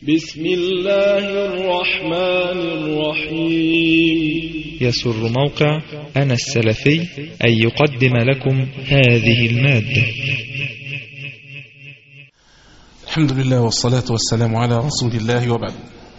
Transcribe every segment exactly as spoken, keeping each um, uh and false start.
بسم الله الرحمن الرحيم. يسر موقع أنا السلفي أن يقدم لكم هذه المادة. الحمد لله والصلاة والسلام على رسول الله وبعد.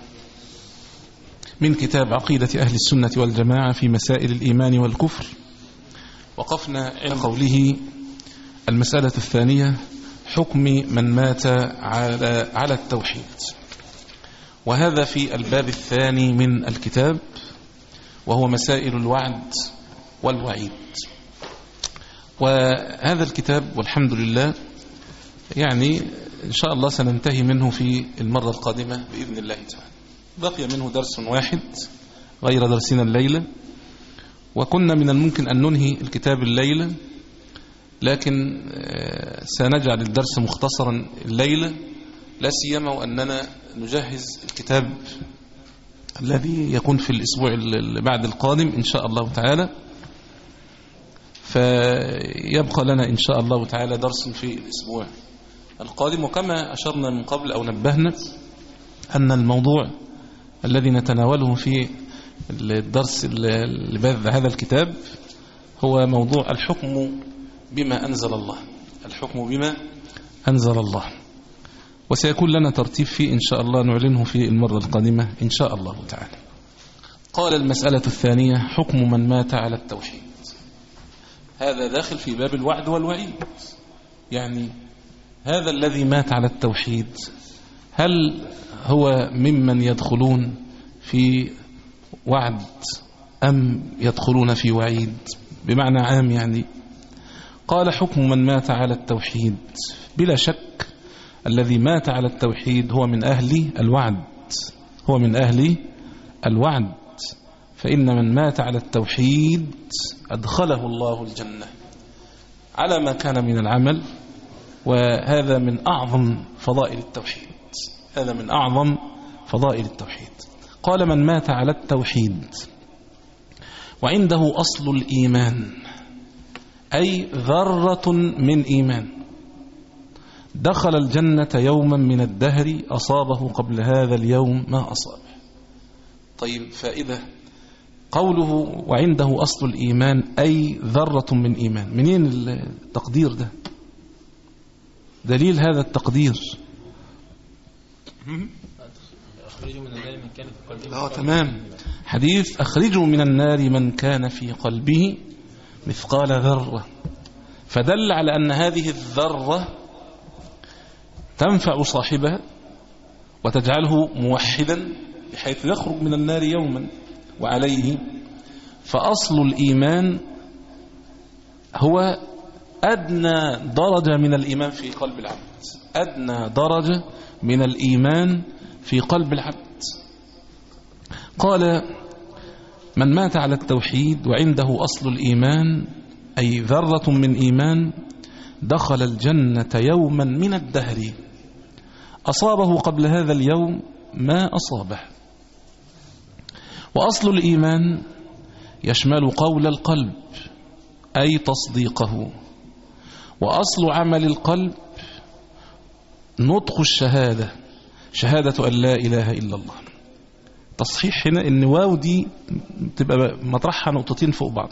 من كتاب عقيدة أهل السنة والجماعة في مسائل الإيمان والكفر، وقفنا عند قوله المسألة الثانية: حكم من مات على على التوحيد. وهذا في الباب الثاني من الكتاب، وهو مسائل الوعد والوعيد. وهذا الكتاب والحمد لله يعني إن شاء الله سننتهي منه في المرة القادمة بإذن الله تعالى. بقي منه درس واحد غير درسنا الليلة، وكنا من الممكن أن ننهي الكتاب الليلة، لكن سنجعل الدرس مختصرا الليلة، لا سيما وأننا نجهز الكتاب الذي يكون في الأسبوع اللي بعد القادم إن شاء الله تعالى. فيبقى لنا إن شاء الله تعالى درس في الأسبوع القادم. وكما أشرنا من قبل أو نبهنا أن الموضوع الذي نتناوله في الدرس اللي بعد هذا الكتاب هو موضوع الحكم بما أنزل الله، الحكم بما أنزل الله، وسيكون لنا ترتيب فيه إن شاء الله نعلنه في المرة القادمة إن شاء الله تعالى. قال المسألة الثانية: حكم من مات على التوحيد. هذا داخل في باب الوعد والوعيد، يعني هذا الذي مات على التوحيد هل هو ممن يدخلون في وعد أم يدخلون في وعيد بمعنى عام؟ يعني قال: حكم من مات على التوحيد. بلا شك الذي مات على التوحيد هو من أهل الوعد، هو من أهل الوعد، فإن من مات على التوحيد أدخله الله الجنة على ما كان من العمل، وهذا من أعظم فضائل التوحيد، هذا من أعظم فضائل التوحيد. قال: من مات على التوحيد وعنده أصل الإيمان، أي ذرة من إيمان، دخل الجنة يوما من الدهر أصابه قبل هذا اليوم ما أصابه. طيب، فإذا قوله وعنده أصل الإيمان أي ذرة من إيمان، منين التقدير ده؟ دليل هذا التقدير أخرجوا من النار من كان في قلبه. آه تمام، حديث أخرجوا من النار من كان في قلبه مثقال ذرة، فدل على أن هذه الذرة تنفع صاحبها وتجعله موحدا بحيث يخرج من النار يوما وعليه. فأصل الإيمان هو أدنى درجة من الإيمان في قلب العبد، أدنى درجة من الإيمان في قلب العبد. قال: من مات على التوحيد وعنده أصل الإيمان أي ذرة من إيمان دخل الجنة يوما من الدهر أصابه قبل هذا اليوم ما أصابه. وأصل الإيمان يشمل قول القلب أي تصديقه، وأصل عمل القلب نطق الشهادة، شهادة أن لا إله إلا الله. تصحيح هنا إن واو دي تبقى مطرحها نقطتين فوق بعض.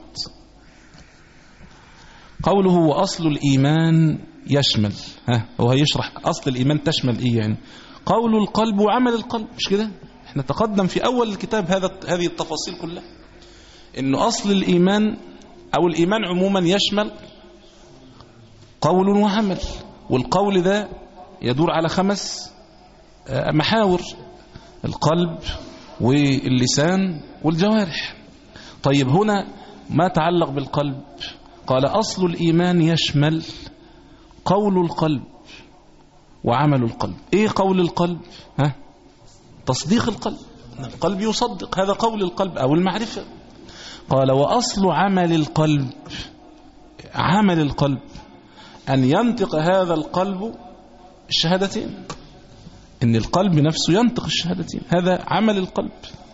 قوله وأصل الإيمان يشمل، ها هو هيشرح أصل الإيمان تشمل إيه يعني. قول القلب وعمل القلب، مش كده؟ احنا تقدم في أول الكتاب هذا هذه التفاصيل كلها، إن أصل الإيمان أو الإيمان عموما يشمل قول وعمل، والقول ده يدور على خمس محاور: القلب واللسان والجوارح. طيب، هنا ما تعلق بالقلب؟ قال: أصل الإيمان يشمل قول القلب وعمل القلب. إيه قول القلب؟ ها؟ تصديق القلب، القلب يصدق، هذا قول القلب أو المعرفة. قال: وأصل عمل القلب، عمل القلب أن ينطق هذا القلب الشهادتين، إن القلب نفسه ينطق الشهادتين، هذا عمل القلب.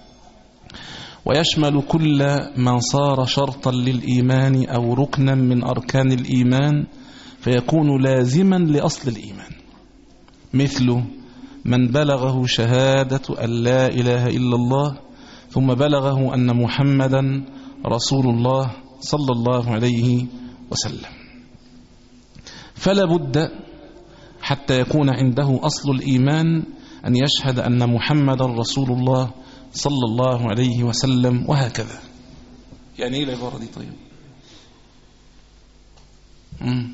ويشمل كل ما صار شرطا للإيمان أو ركنا من أركان الإيمان فيكون لازما لأصل الإيمان، مثل من بلغه شهادة أن لا إله إلا الله ثم بلغه أن محمدا رسول الله صلى الله عليه وسلم. فلا بد حتى يكون عنده أصل الإيمان أن يشهد أن محمدا رسول الله صلى الله عليه وسلم، وهكذا. يعني إيه العبارة دي؟ طيب مم.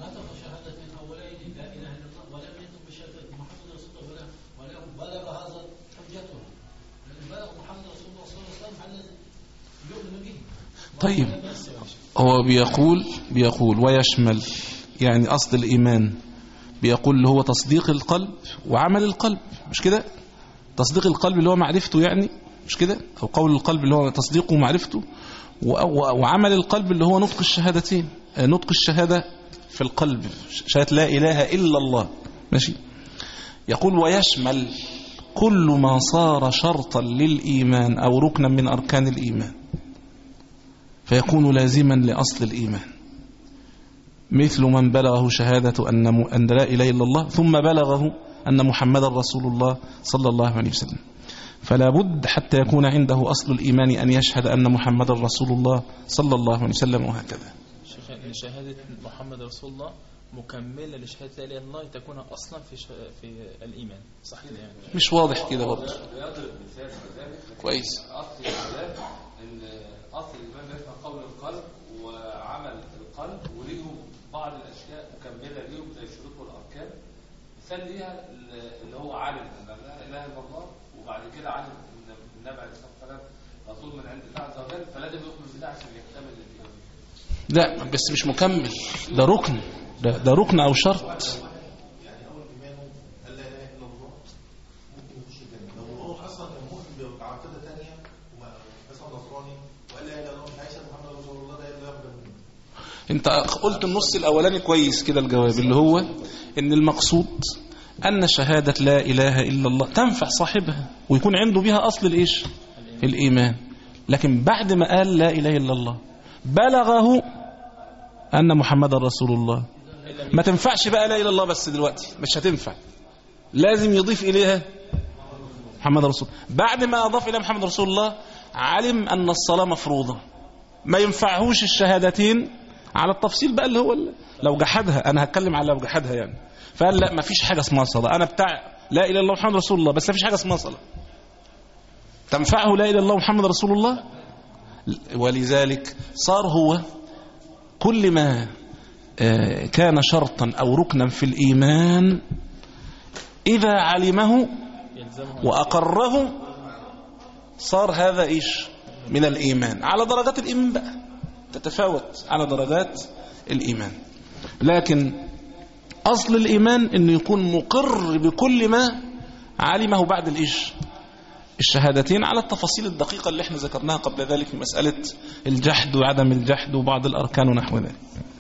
طيب هو بيقول بيقول ويشمل، يعني أصل الإيمان بيقول اللي هو تصديق القلب وعمل القلب، مش كده؟ تصديق القلب اللي هو معرفته، يعني مش كده؟ أو قول القلب اللي هو تصديقه ومعرفته، وعمل القلب اللي هو نطق الشهادتين، نطق الشهادة في القلب، شهادة لا إله إلا الله، ماشي. يقول ويشمل كل ما صار شرطا للإيمان أو ركنا من أركان الإيمان، فيكون لازما لأصل الإيمان، مثل من بلغه شهادة أن أن لا إله إلا الله ثم بلغه أن محمد رسول الله صلى الله عليه وسلم. فلا بد حتى يكون عنده أصل الإيمان أن يشهد أن محمد رسول الله صلى الله عليه وسلم، وهكذا. شهادة محمد رسول الله مكملة لشهادة لا إله إلا الله تكون أصلا في في الإيمان، صح كده؟ يعني مش واضح كده برضه. كويس. أصل الإيمان إن أصل الإيمان يفهم قول القلب وعمل القلب، وليهم بعض الأشياء مكملة ليهم زي الشروط والأركان. مثال ليها اللي هو عالم أن لا إله إلا الله، وبعد كده عالم أن النبي عليه الصلاة والسلام رسول من عند الله عز وجل، فلازم يؤمن بده عشان يكتمل الإيمان. لا بس مش مكمل، ده ركن، ده, ده ركن أو شرط. يعني أول إيمانه أن لا إله إلا الله ممكن يخش الجنة، لو هو أصلا كان مؤمن بعقيدة ثانية ومثلا نصراني وقال لا إله إلا الله مش عايز محمد رسول الله، ده يبقى يقبل منه. أنت قلت النص الأولاني كويس كده، الجواب اللي هو إن المقصود أن شهادة لا إله إلا الله تنفع صاحبها ويكون عنده بها أصل الإيش؟ الإيمان. لكن بعد ما قال لا إله إلا الله بلغه أن محمد رسول الله، ما تنفعش بقى لا إله إلا الله بس دلوقتي، مش هتنفع، لازم يضيف إليها محمد رسول الله. بعد ما أضاف إلى محمد رسول الله علم أن الصلاة مفروضة، ما ينفعهوش الشهادتين على التفصيل بقى اللي هو لو جحدها، أنا هتكلم على لو جحدها يعني. فقال لا، ما فيش حاجة اسمها صلاة، أنا بتاع لا إله إلا الله محمد رسول الله بس ما فيش حاجة اسمها صلاة. تنفعه لا إله إلا الله محمد رسول الله؟ ولذلك صار هو كل ما كان شرطا أو ركنا في الإيمان إذا علمه وأقره صار هذا إيش؟ من الإيمان. على درجات الإيمان بقى تتفاوت على درجات الإيمان، لكن أصل الإيمان إنه يكون مقر بكل ما علمه بعد الإيش؟ الشهادتين، على التفاصيل الدقيقة اللي احنا ذكرناها قبل ذلك في مسألة الجحد وعدم الجحد وبعض الأركان ونحو ذلك.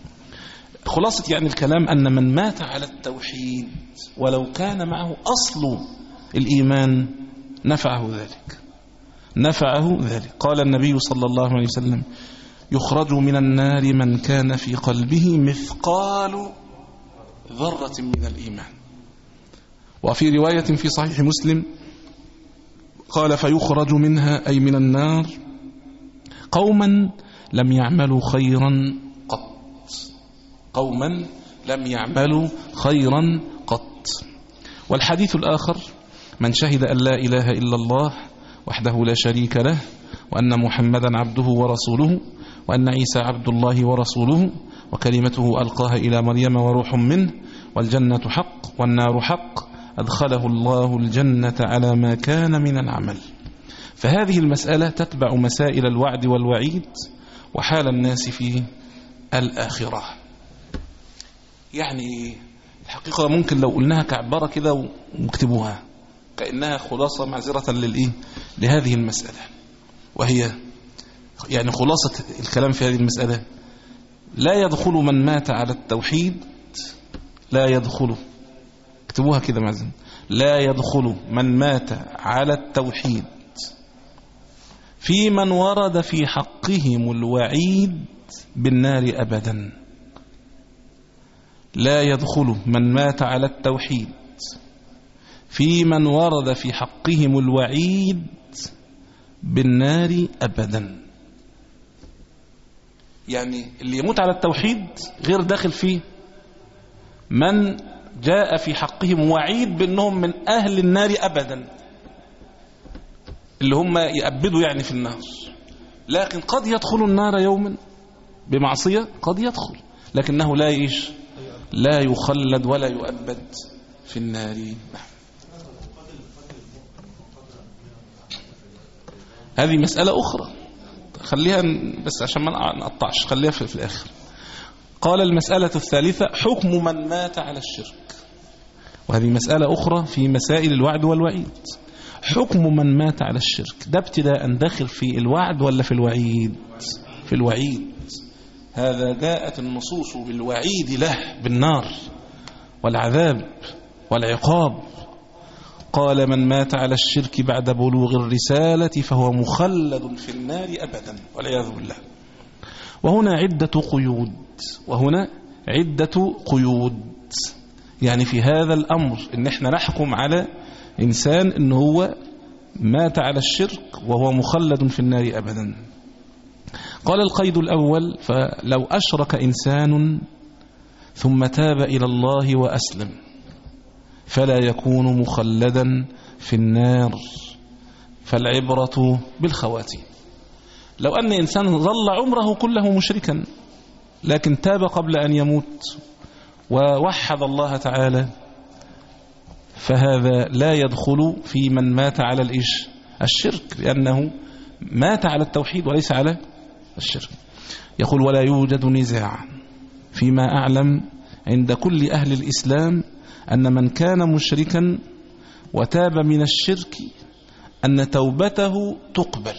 خلاصة يعني الكلام أن من مات على التوحيد ولو كان معه أصل الإيمان نفعه ذلك، نفعه ذلك. قال النبي صلى الله عليه وسلم: يخرج من النار من كان في قلبه مثقال ذرة من الإيمان. وفي رواية في صحيح مسلم قال: فيخرج منها أي من النار قوما لم يعملوا خيرا قط، قوما لم يعملوا خيرا قط. والحديث الآخر: من شهد أن لا إله إلا الله وحده لا شريك له وأن محمدا عبده ورسوله وأن عيسى عبد الله ورسوله وكلمته ألقاها إلى مريم وروح منه والجنة حق والنار حق أدخله الله الجنة على ما كان من العمل. فهذه المسألة تتبع مسائل الوعد والوعيد وحال الناس في الآخرة. يعني الحقيقة ممكن لو قلناها كعبارة كده ومكتبوها كأنها خلاصة معذرة للإيه؟ لهذه المسألة، وهي يعني خلاصة الكلام في هذه المسألة: لا يدخل من مات على التوحيد، لا يدخل، اكتبوها كده معزين، لا يدخل من مات على التوحيد في من ورد في حقهم الوعيد بالنار أبدا. لا يدخل من مات على التوحيد في من ورد في حقهم الوعيد بالنار أبدا. يعني اللي يموت على التوحيد غير داخل فيه من جاء في حقهم وعيد بأنهم من أهل النار أبدا، اللي هم يأبدوا يعني في النار. لكن قد يدخل النار يوما بمعصية، قد يدخل، لكنه لا يعيش، لا يخلد ولا يؤبد في النار. هذه مسألة أخرى، خليها بس عشان ما نقطعش، خليها في الآخر. قال المسألة الثالثة حكم من مات على الشرك، وهذه مسألة أخرى في مسائل الوعد والوعيد. حكم من مات على الشرك ده ابتداء داخل في الوعد ولا في الوعيد؟ في الوعيد. هذا جاءت النصوص بالوعيد له بالنار والعذاب والعقاب. قال من مات على الشرك بعد بلوغ الرسالة فهو مخلد في النار أبدا والعياذ بالله. وهنا عدة قيود، وهنا عدة قيود. يعني في هذا الأمر إن احنا نحكم على إنسان إنه هو مات على الشرك وهو مخلد في النار أبدا. قال القيد الأول فلو أشرك إنسان ثم تاب إلى الله وأسلم فلا يكون مخلدا في النار، فالعبرة بالخواتيم. لو أن إنسان ظل عمره كله مشركا لكن تاب قبل أن يموت ووحد الله تعالى فهذا لا يدخل في من مات على الإيش الشرك، لأنه مات على التوحيد وليس على الشرك. يقول ولا يوجد نزاع فيما أعلم عند كل أهل الإسلام أن من كان مشركا وتاب من الشرك أن توبته تقبل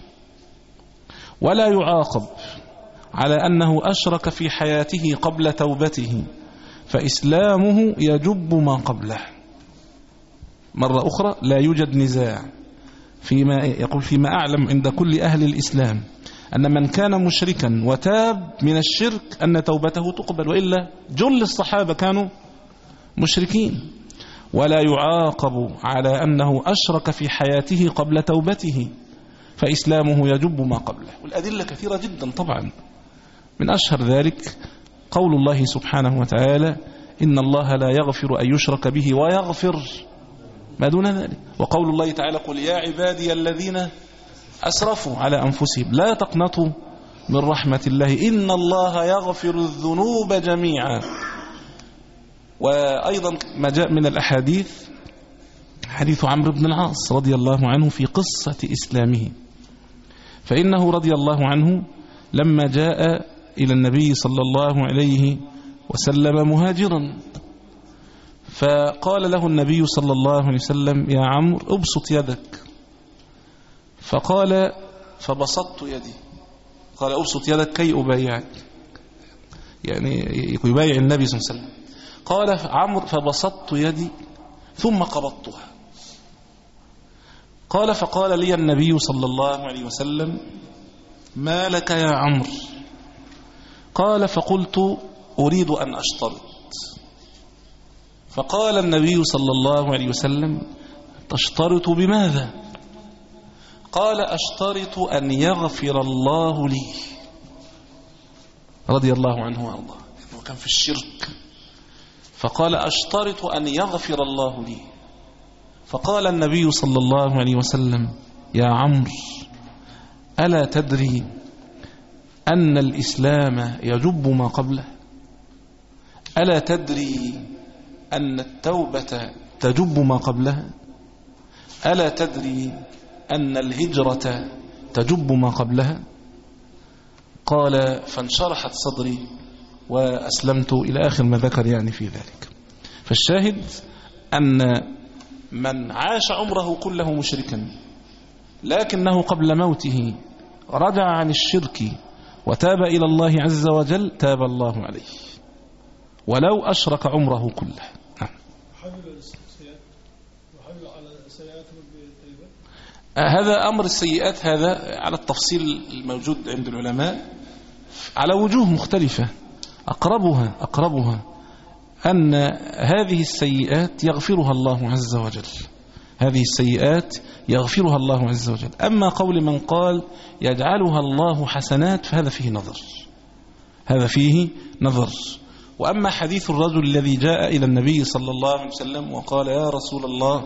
ولا يعاقب على أنه أشرك في حياته قبل توبته، فإسلامه يجب ما قبله. مرة أخرى لا يوجد نزاع فيما يقول فيما أعلم عند كل أهل الإسلام أن من كان مشركا وتاب من الشرك أن توبته تقبل، وإلا جل الصحابة كانوا مشركين. ولا يعاقب على أنه أشرك في حياته قبل توبته، فإسلامه يجب ما قبله. والأدلة كثيرة جدا طبعا، من أشهر ذلك قول الله سبحانه وتعالى إن الله لا يغفر أن يشرك به ويغفر ما دون ذلك. وقول الله تعالى قل يا عبادي الذين أسرفوا على أنفسهم لا تقنطوا من رحمة الله إن الله يغفر الذنوب جميعا. وأيضا ما جاء من الأحاديث حديث عمرو بن العاص رضي الله عنه في قصة إسلامه، فإنه رضي الله عنه لما جاء إلى النبي صلى الله عليه وسلم مهاجرا، فقال له النبي صلى الله عليه وسلم يا عمرو ابسط يدك، فقال فبسطت يدي. قال ابسط يدك كي أبايعك، يعني يبايع النبي صلى الله عليه وسلم. قال عمرو فبسطت يدي ثم قبضتها. قال فقال لي النبي صلى الله عليه وسلم ما لك يا عمرو؟ قال فقلت أريد أن أشترط. فقال النبي صلى الله عليه وسلم تشترط بماذا؟ قال أشترط أن يغفر الله لي، رضي الله عنه وأرضاه، وكان في الشرك. فقال أشترط أن يغفر الله لي. فقال النبي صلى الله عليه وسلم يا عمرو ألا تدري أن الإسلام يجب ما قبله؟ ألا تدري أن التوبة تجب ما قبلها؟ ألا تدري أن الهجرة تجب ما قبلها؟ قال فانشرحت صدري وأسلمت إلى آخر ما ذكر يعني في ذلك. فالشاهد أن من عاش عمره كله مشركا لكنه قبل موته رجع عن الشرك وتاب إلى الله عز وجل تاب الله عليه ولو أشرك عمره كله. هذا أمر السيئات هذا على التفصيل الموجود عند العلماء على وجوه مختلفة. أقربها أقربها أن هذه السيئات يغفرها الله عز وجل، هذه السيئات يغفرها الله عز وجل. أما قول من قال يجعلها الله حسنات فهذا فيه نظر، هذا فيه نظر. وأما حديث الرجل الذي جاء إلى النبي صلى الله عليه وسلم وقال يا رسول الله،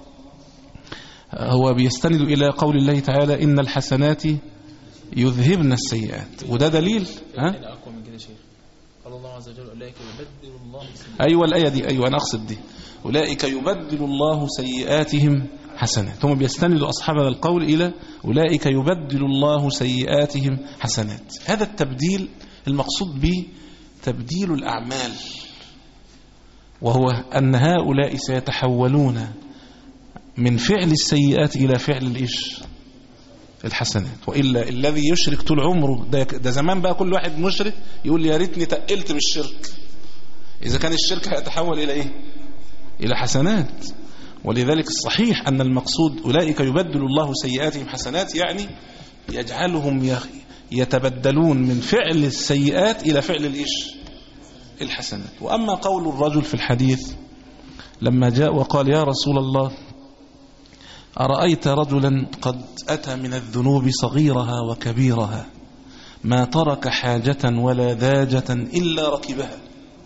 هو بيستند إلى قول الله تعالى إن الحسنات يذهبن السيئات، وده دليل. ها؟ أقوى من كده شيخ. قال الله عز وجل أولئك يبدل الله سيئات. أيوة الآية دي، أيوة أنا أقصد دي، أولئك يبدل الله سيئاتهم حسنات. هم بيستندوا أصحاب هذا القول إلى أولئك يبدل الله سيئاتهم حسنات. هذا التبديل المقصود به تبديل الأعمال، وهو أن هؤلاء سيتحولون من فعل السيئات إلى فعل الإيش؟ الحسنات. وإلا الذي يشرك طول عمره ده, ده زمان بقى كل واحد مشرك يقول لي يا ريتني تقلت بالشرك. إذا كان الشرك هيتحول إلى إيه؟ إلى حسنات. ولذلك الصحيح أن المقصود أولئك يبدل الله سيئاتهم حسنات، يعني يجعلهم يتبدلون من فعل السيئات إلى فعل الإيش؟ الحسنات. وأما قول الرجل في الحديث لما جاء وقال يا رسول الله أرأيت رجلا قد أتى من الذنوب صغيرها وكبيرها ما ترك حاجة ولا ذاجة إلا ركبها،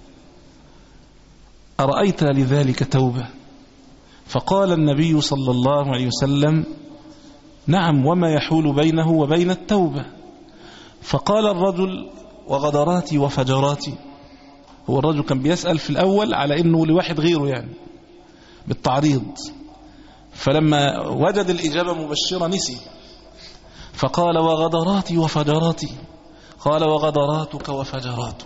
أرأيت لذلك توبة؟ فقال النبي صلى الله عليه وسلم نعم، وما يحول بينه وبين التوبة؟ فقال الرجل وغدراتي وفجراتي. هو الرجل كان بيسأل في الأول على أنه لواحد غيره يعني بالتعريض، فلما وجد الإجابة مبشرة نسي، فقال وغدراتي وفجراتي، قال وغدراتك وفجراتك.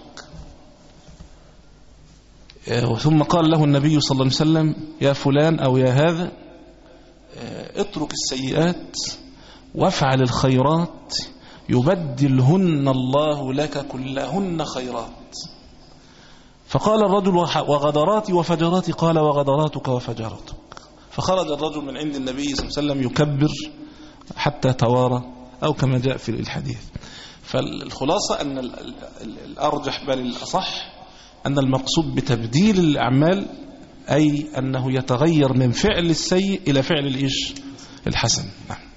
ثم قال له النبي صلى الله عليه وسلم يا فلان أو يا هذا اترك السيئات وافعل الخيرات يبدلهن الله لك كلهن خيرات. فقال الرجل وغدراتي وفجراتي، قال وغدراتك وفجراتك. فخرج الرجل من عند النبي صلى الله عليه وسلم يكبر حتى توارى، أو كما جاء في الحديث. فالخلاصة أن الأرجح بل الأصح أن المقصود بتبديل الأعمال أي أنه يتغير من فعل السيء إلى فعل الإيش؟ الحسن.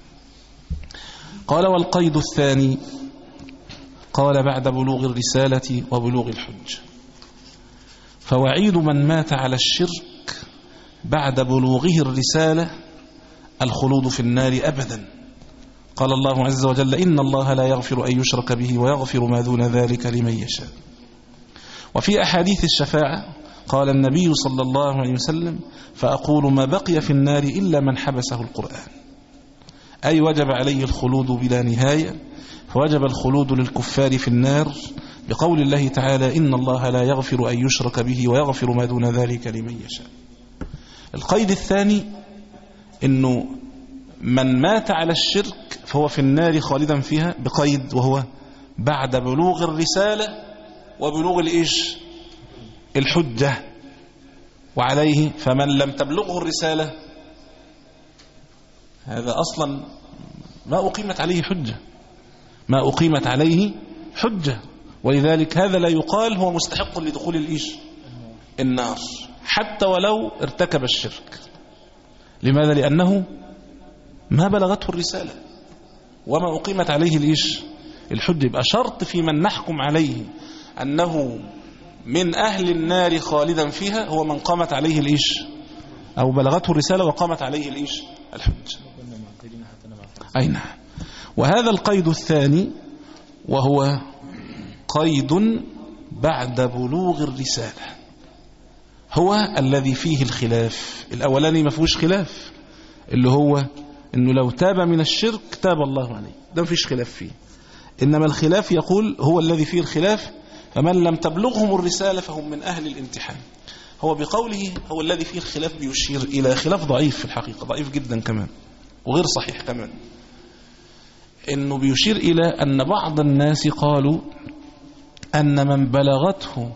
قال والقيد الثاني قال بعد بلوغ الرسالة وبلوغ الحج. فوعيد من مات على الشرك بعد بلوغه الرسالة الخلود في النار أبدا. قال الله عز وجل إن الله لا يغفر أن يشرك به ويغفر ما دون ذلك لمن يشاء. وفي أحاديث الشفاعة قال النبي صلى الله عليه وسلم فأقول ما بقي في النار إلا من حبسه القرآن، أي وجب عليه الخلود بلا نهاية، فوجب الخلود للكفار في النار بقول الله تعالى إن الله لا يغفر أن يشرك به ويغفر ما دون ذلك لمن يشاء. القيد الثاني إنه من مات على الشرك فهو في النار خالدا فيها بقيد، وهو بعد بلوغ الرسالة وبلوغ الإيش؟ الحجة. وعليه فمن لم تبلغه الرسالة هذا أصلا ما أقيمت عليه حجة، ما أقيمت عليه حجة، ولذلك هذا لا يقال هو مستحق لدخول الإيش؟ النار، حتى ولو ارتكب الشرك. لماذا؟ لأنه ما بلغته الرسالة وما أقيمت عليه الإيش؟ الحجة. يبقى شرط في من نحكم عليه أنه من أهل النار خالدا فيها هو من قامت عليه الإيش؟ أو بلغته الرسالة وقامت عليه الإيش؟ الحجة. أي نعم. وهذا القيد الثاني وهو قيد بعد بلوغ الرسالة هو الذي فيه الخلاف. الأولاني ما فيهوش خلاف، اللي هو إنه لو تاب من الشرك تاب الله عليه، ده ما فيش خلاف فيه. إنما الخلاف يقول هو الذي فيه الخلاف فمن لم تبلغهم الرسالة فهم من أهل الامتحان. هو بقوله هو الذي فيه الخلاف بيشير إلى خلاف ضعيف في الحقيقة، ضعيف جدا كمان وغير صحيح كمان، إنه بيشير إلى أن بعض الناس قالوا أن من بلغته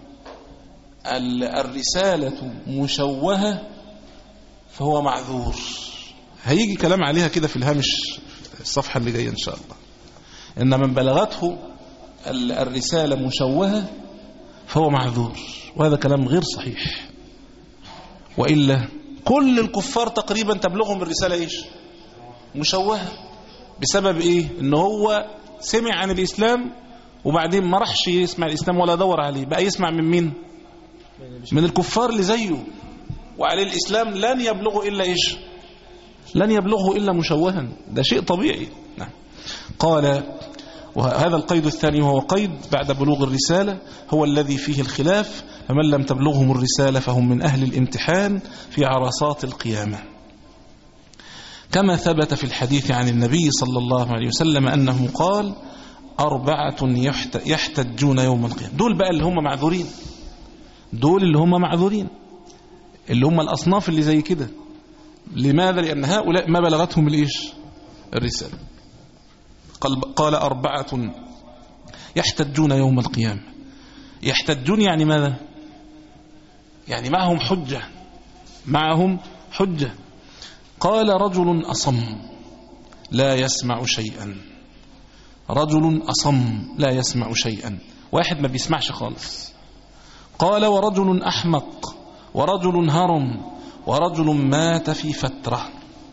الرسالة مشوهة فهو معذور. هيجي كلام عليها كده في الهامش الصفحة اللي جاية إن شاء الله. إن من بلغته الرسالة مشوهة فهو معذور، وهذا كلام غير صحيح. وإلا كل الكفار تقريبا تبلغهم الرسالة إيش؟ مشوهة. بسبب إيه؟ إنه هو سمع عن الإسلام وبعدين ما راحش يسمع الإسلام ولا دور عليه، بقى يسمع من مين؟ من الكفار اللي زيه، وعليه الإسلام لن يبلغه إلا إيش؟ لن يبلغه إلا مشوها. ده شيء طبيعي. نعم. قال وهذا القيد الثاني وهو قيد بعد بلوغ الرسالة هو الذي فيه الخلاف، فمن لم تبلغهم الرسالة فهم من أهل الامتحان في عرصات القيامة، كما ثبت في الحديث عن النبي صلى الله عليه وسلم أنه قال أربعة يحتجون يوم القيامة. دول بقى اللي هم معذورين، دول اللي هم معذورين، اللي هم الأصناف اللي زي كده. لماذا؟ لأن هؤلاء ما بلغتهم الإيش؟ الرسالة. قال, قال أربعة يحتجون يوم القيامة. يحتجون يعني ماذا؟ يعني معهم حجة، معهم حجة. قال رجل أصم لا يسمع شيئا، رجل أصم لا يسمع شيئا، واحد ما بيسمعش خالص. قال ورجل أحمق ورجل هرم ورجل مات في فترة.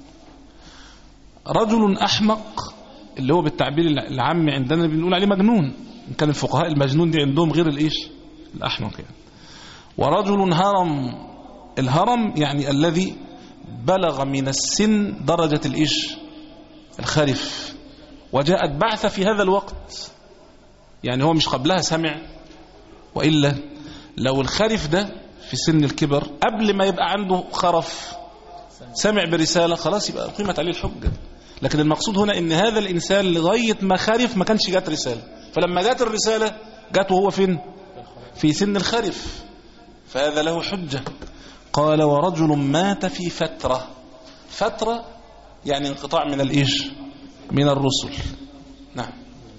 رجل أحمق اللي هو بالتعبير العام عندنا بنقول عليه مجنون، إن كان الفقهاء المجنون دي عندهم غير الإيش؟ الأحمق يعني. ورجل هرم، الهرم يعني الذي بلغ من السن درجة الإيش؟ الخرف، وجاءت بعثة في هذا الوقت، يعني هو مش قبلها سمع. وإلا لو الخرف ده في سن الكبر قبل ما يبقى عنده خرف سمع برسالة خلاص يبقى قيمت عليه الحجة. لكن المقصود هنا ان هذا الانسان لغاية ما خرف ما كانش جات رسالة، فلما جات الرسالة جات وهو فين؟ في سن الخرف، فهذا له حجة. قال ورجل مات في فترة، فترة يعني انقطاع من الايش؟ من الرسل. نعم.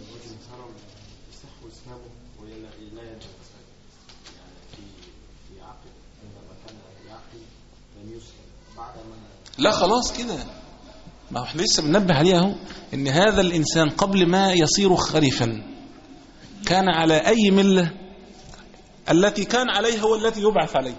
لا خلاص كده، ما احنا لسه بننبه عليه اهو، ان هذا الانسان قبل ما يصير خريفا كان على اي مله التي كان عليها والتي يبعث عليه.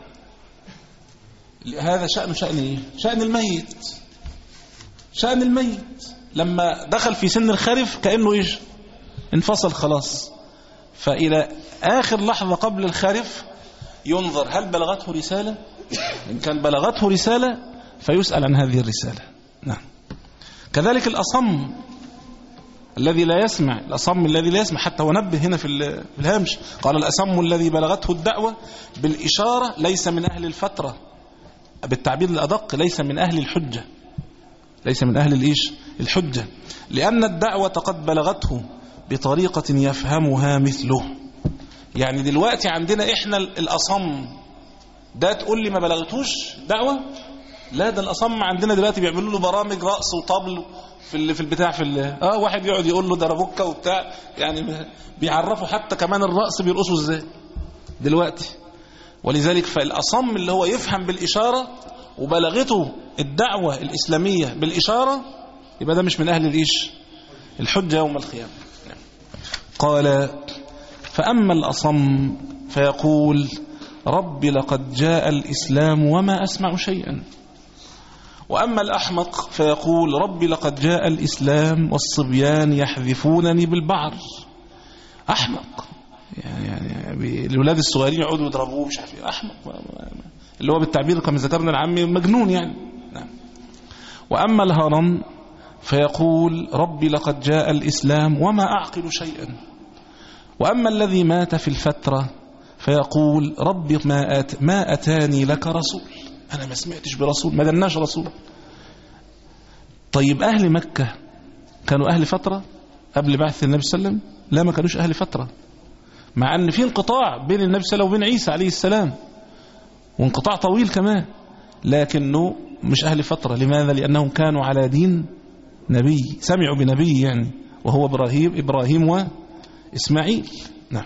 هذا شأن شأن ايه؟ شأن الميت. شأن الميت لما دخل في سن الخرف كأنه ايش؟ انفصل خلاص. فإلى آخر لحظة قبل الخرف ينظر هل بلغته رسالة؟ إن كان بلغته رسالة فيسأل عن هذه الرسالة. نعم. كذلك الأصم الذي لا يسمع، الأصم الذي لا يسمع، حتى ونبه هنا في الهامش قال الأصم الذي بلغته الدعوة بالإشارة ليس من أهل الفترة، بالتعبير الأدق ليس من أهل الحجة، ليس من أهل الإيش؟ الحجة، لأن الدعوة قد بلغته بطريقة يفهمها مثله. يعني دلوقتي عندنا إحنا الأصم ده تقول لي ما بلغتوش دعوة؟ لا، ده الأصم عندنا دلوقتي بيعملوا له برامج رقص وطبل في في البتاع في اه واحد يقعد يقول له دربوكه وبتاع، يعني بيعرفوا حتى كمان الرقص بيرقصوا ازاي دلوقتي. ولذلك فالأصم اللي هو يفهم بالإشارة وبلغته الدعوة الإسلامية بالإشارة يبقى ده مش من أهل الإيش؟ الحجة يوم القيامة. قال فأما الأصم فيقول ربي لقد جاء الإسلام وما أسمع شيئا. وأما الأحمق فيقول ربي لقد جاء الإسلام والصبيان يحذفونني بالبعر. أحمق يعني, يعني الأولاد الصغيرين يقعدوا يضربوه مش عارف ايه، أحمق اللي هو بالتعبير كما ذكرنا العامي مجنون يعني. نعم. وأما الهرم فيقول ربي لقد جاء الإسلام وما أعقل شيئا. وأما الذي مات في الفترة فيقول ربي ما, أت ما أتاني لك رسول، أنا ما سمعتش برسول، ما دناش رسول. طيب أهل مكة كانوا أهل فترة قبل بعث النبي صلى الله عليه وسلم؟ لا، ما كانوش أهل فترة، مع أن في انقطاع بين النبي صلى الله عليه وسلم وبين عيسى عليه السلام، وانقطاع طويل كمان، لكنه مش أهل فترة. لماذا؟ لأنهم كانوا على دين نبي، سمعوا بنبي يعني، وهو إبراهيم إبراهيم وإسماعيل. نعم.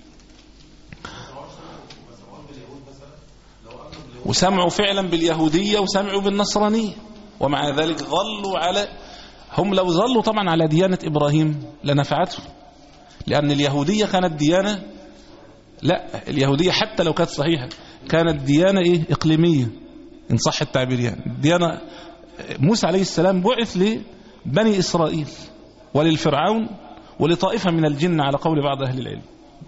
وسمعوا فعلا باليهودية وسمعوا بالنصرانية، ومع ذلك ظلوا على، هم لو ظلوا طبعا على ديانة إبراهيم لنفعته، لأن اليهودية كانت ديانة لا، اليهودية حتى لو كانت صحيحة كانت ديانة إيه؟ إقليمية إن صح التعبير. يعني ديانة موسى عليه السلام بعث لبني إسرائيل وللفرعون ولطائفة من الجن على قول بعض أهل العلم،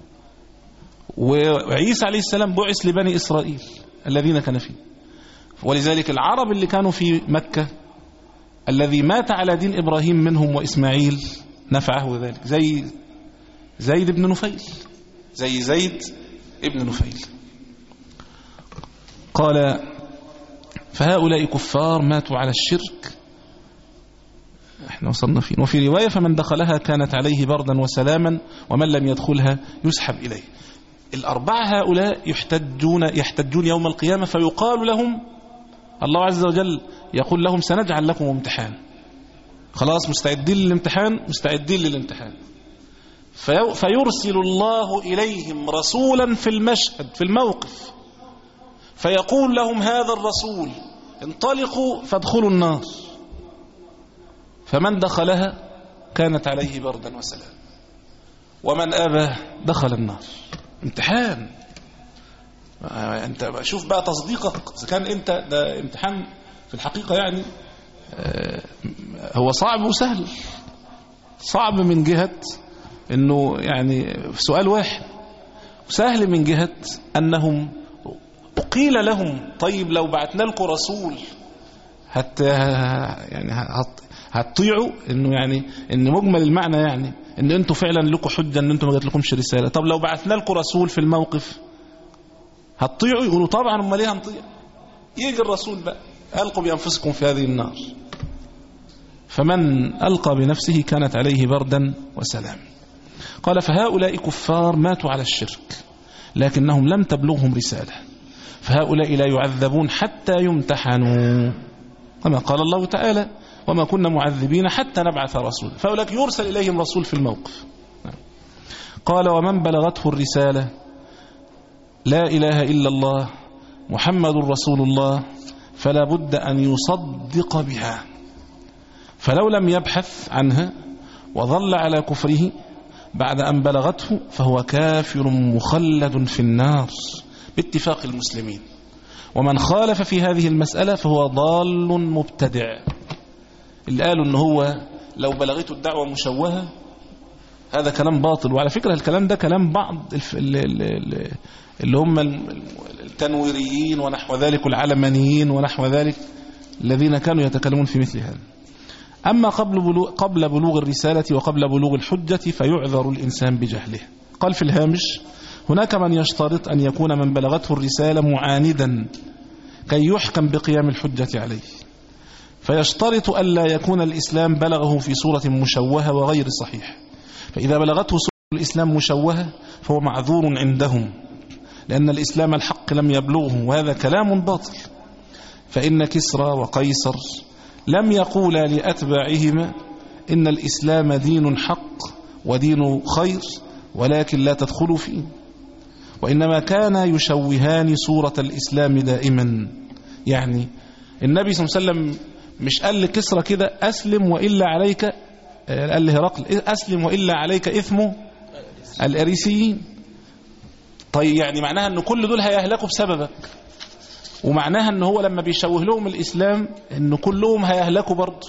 وعيسى عليه السلام بعث لبني إسرائيل الذين كان فيه. ولذلك العرب اللي كانوا في مكة الذي مات على دين إبراهيم منهم وإسماعيل نفعه ذلك، زي زيد بن نفيل زي زيد ابن نفيل. قال فهؤلاء كفار ماتوا على الشرك. احنا وصلنا فين؟ وفي رواية فمن دخلها كانت عليه بردا وسلاما ومن لم يدخلها يسحب إليه. الأربعة هؤلاء يحتجون يحتجون يوم القيامة فيقال لهم، الله عز وجل يقول لهم سنجعل لكم امتحان، خلاص مستعدين للامتحان مستعدين للامتحان في فيرسل الله إليهم رسولا في المشهد في الموقف فيقول لهم هذا الرسول انطلقوا فادخلوا النار، فمن دخلها كانت عليه بردا وسلام ومن أبى دخل النار. امتحان. انت شوف بقى تصديقك اذا كان انت ده امتحان في الحقيقة، يعني هو صعب وسهل. صعب من جهة انه يعني سؤال واحد، سهل من جهة انهم قيل لهم طيب لو بعتنا لكم رسول هت يعني هت هتطيعوا، انه يعني ان مجمل المعنى يعني ان انتوا فعلا لكم حجة ان انتوا ما جات لكمش رسالة. طب لو بعثنا لكم رسول في الموقف هتطيعوا؟ يقولوا طبعا، امال ليه هنطيع؟ يجي الرسول بقى ألقوا بأنفسكم في هذه النار، فمن ألقى بنفسه كانت عليه بردا وسلام. قال فهؤلاء كفار ماتوا على الشرك لكنهم لم تبلغهم رسالة، فهؤلاء لا يعذبون حتى يمتحنوا كما قال الله تعالى وما كنا معذبين حتى نبعث رسول، فهؤلاء يرسل إليهم رسول في الموقف. قال ومن بلغته الرسالة لا إله إلا الله محمد رسول الله فلا بد أن يصدق بها، فلو لم يبحث عنها وظل على كفره بعد أن بلغته فهو كافر مخلد في النار باتفاق المسلمين، ومن خالف في هذه المسألة فهو ضال مبتدع. اللي قالوا ان هو لو بلغته الدعوة مشوهة هذا كلام باطل. وعلى فكرة الكلام ده كلام بعض اللي هم التنويريين ونحو ذلك والعلمانيين ونحو ذلك الذين كانوا يتكلمون في مثل هذا. أما قبل بلوغ, قبل بلوغ الرسالة وقبل بلوغ الحجة فيعذر الإنسان بجهله. قال في الهامش هناك من يشترط أن يكون من بلغته الرسالة معاندا كي يحكم بقيام الحجة عليه، فيشترط ألا يكون الإسلام بلغه في صورة مشوهة وغير صحيح، فإذا بلغته صورة الإسلام مشوهة فهو معذور عندهم لأن الإسلام الحق لم يبلغه، وهذا كلام باطل. فإن كسرى وقيصر لم يقولا لأتباعهما إن الإسلام دين حق ودين خير ولكن لا تدخلوا فيه، وإنما كان يشوهان صورة الإسلام دائما. يعني النبي صلى الله عليه وسلم مش قال لكسرى كده أسلم وإلا عليك، قال لهرقل أسلم وإلا عليك إثم الأريسيين. طيب يعني معناها أن كل دول هيهلكوا بسببك، ومعناها أن هو لما بيشوه لهم الإسلام أن كلهم هيهلكوا برضه.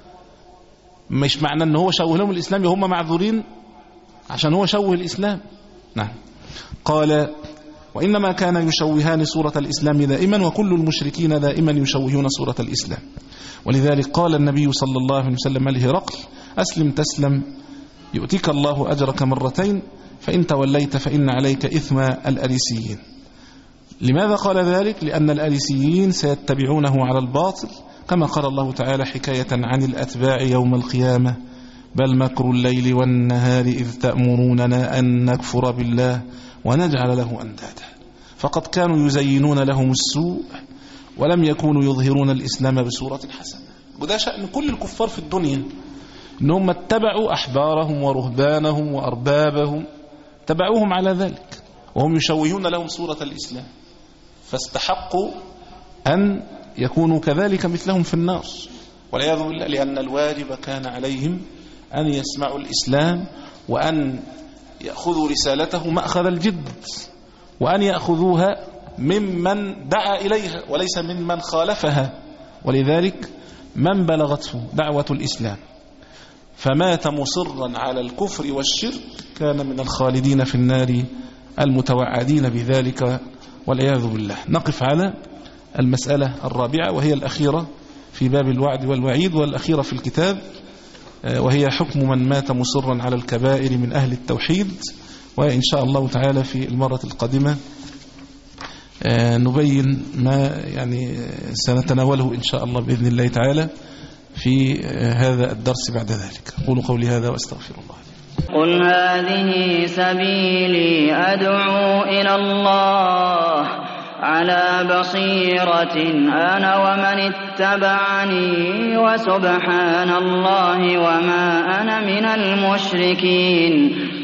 مش معنى أن هو شوه لهم الإسلام هم معذورين عشان هو شوه الإسلام. نعم. قال وإنما كان يشوهان صورة الإسلام دائما وكل المشركين دائما يشوهون صورة الإسلام، ولذلك قال النبي صلى الله عليه وسلم لهرقل أسلم تسلم يؤتيك الله أجرك مرتين فإن توليت فإن عليك إثم الأريسيين. لماذا قال ذلك؟ لأن الأريسيين سيتبعونه على الباطل كما قال الله تعالى حكاية عن الأتباع يوم القيامة بل مكر الليل والنهار إذ تأمروننا أن نكفر بالله ونجعل له أندادا، فقد كانوا يزينون لهم السوء ولم يكونوا يظهرون الإسلام بصورة حسنة. وده شأن كل الكفار في الدنيا، إنهم اتبعوا أحبارهم ورهبانهم وأربابهم، تبعوهم على ذلك وهم يشوهون لهم صورة الإسلام، فاستحقوا أن يكونوا كذلك مثلهم في النار والعياذ بالله، لأن الواجب كان عليهم أن يسمعوا الإسلام وأن يأخذوا رسالته مأخذ الجد وأن يأخذوها ممن دعا إليها وليس ممن خالفها. ولذلك من بلغته دعوة الإسلام فمات مصرا على الكفر والشرك كان من الخالدين في النار المتوعدين بذلك والعياذ بالله. نقف على المسألة الرابعة وهي الأخيرة في باب الوعد والوعيد والأخيرة في الكتاب، وهي حكم من مات مصرا على الكبائر من أهل التوحيد. وإن شاء الله تعالى في المرة القادمة نبين ما يعني سنتناوله إن شاء الله بإذن الله تعالى في هذا الدرس بعد ذلك. أقول قولي هذا وأستغفر الله. قل هذه سبيلي أدعو إلى الله على بصيرة أنا ومن اتبعني وسبحان الله وما أنا من المشركين.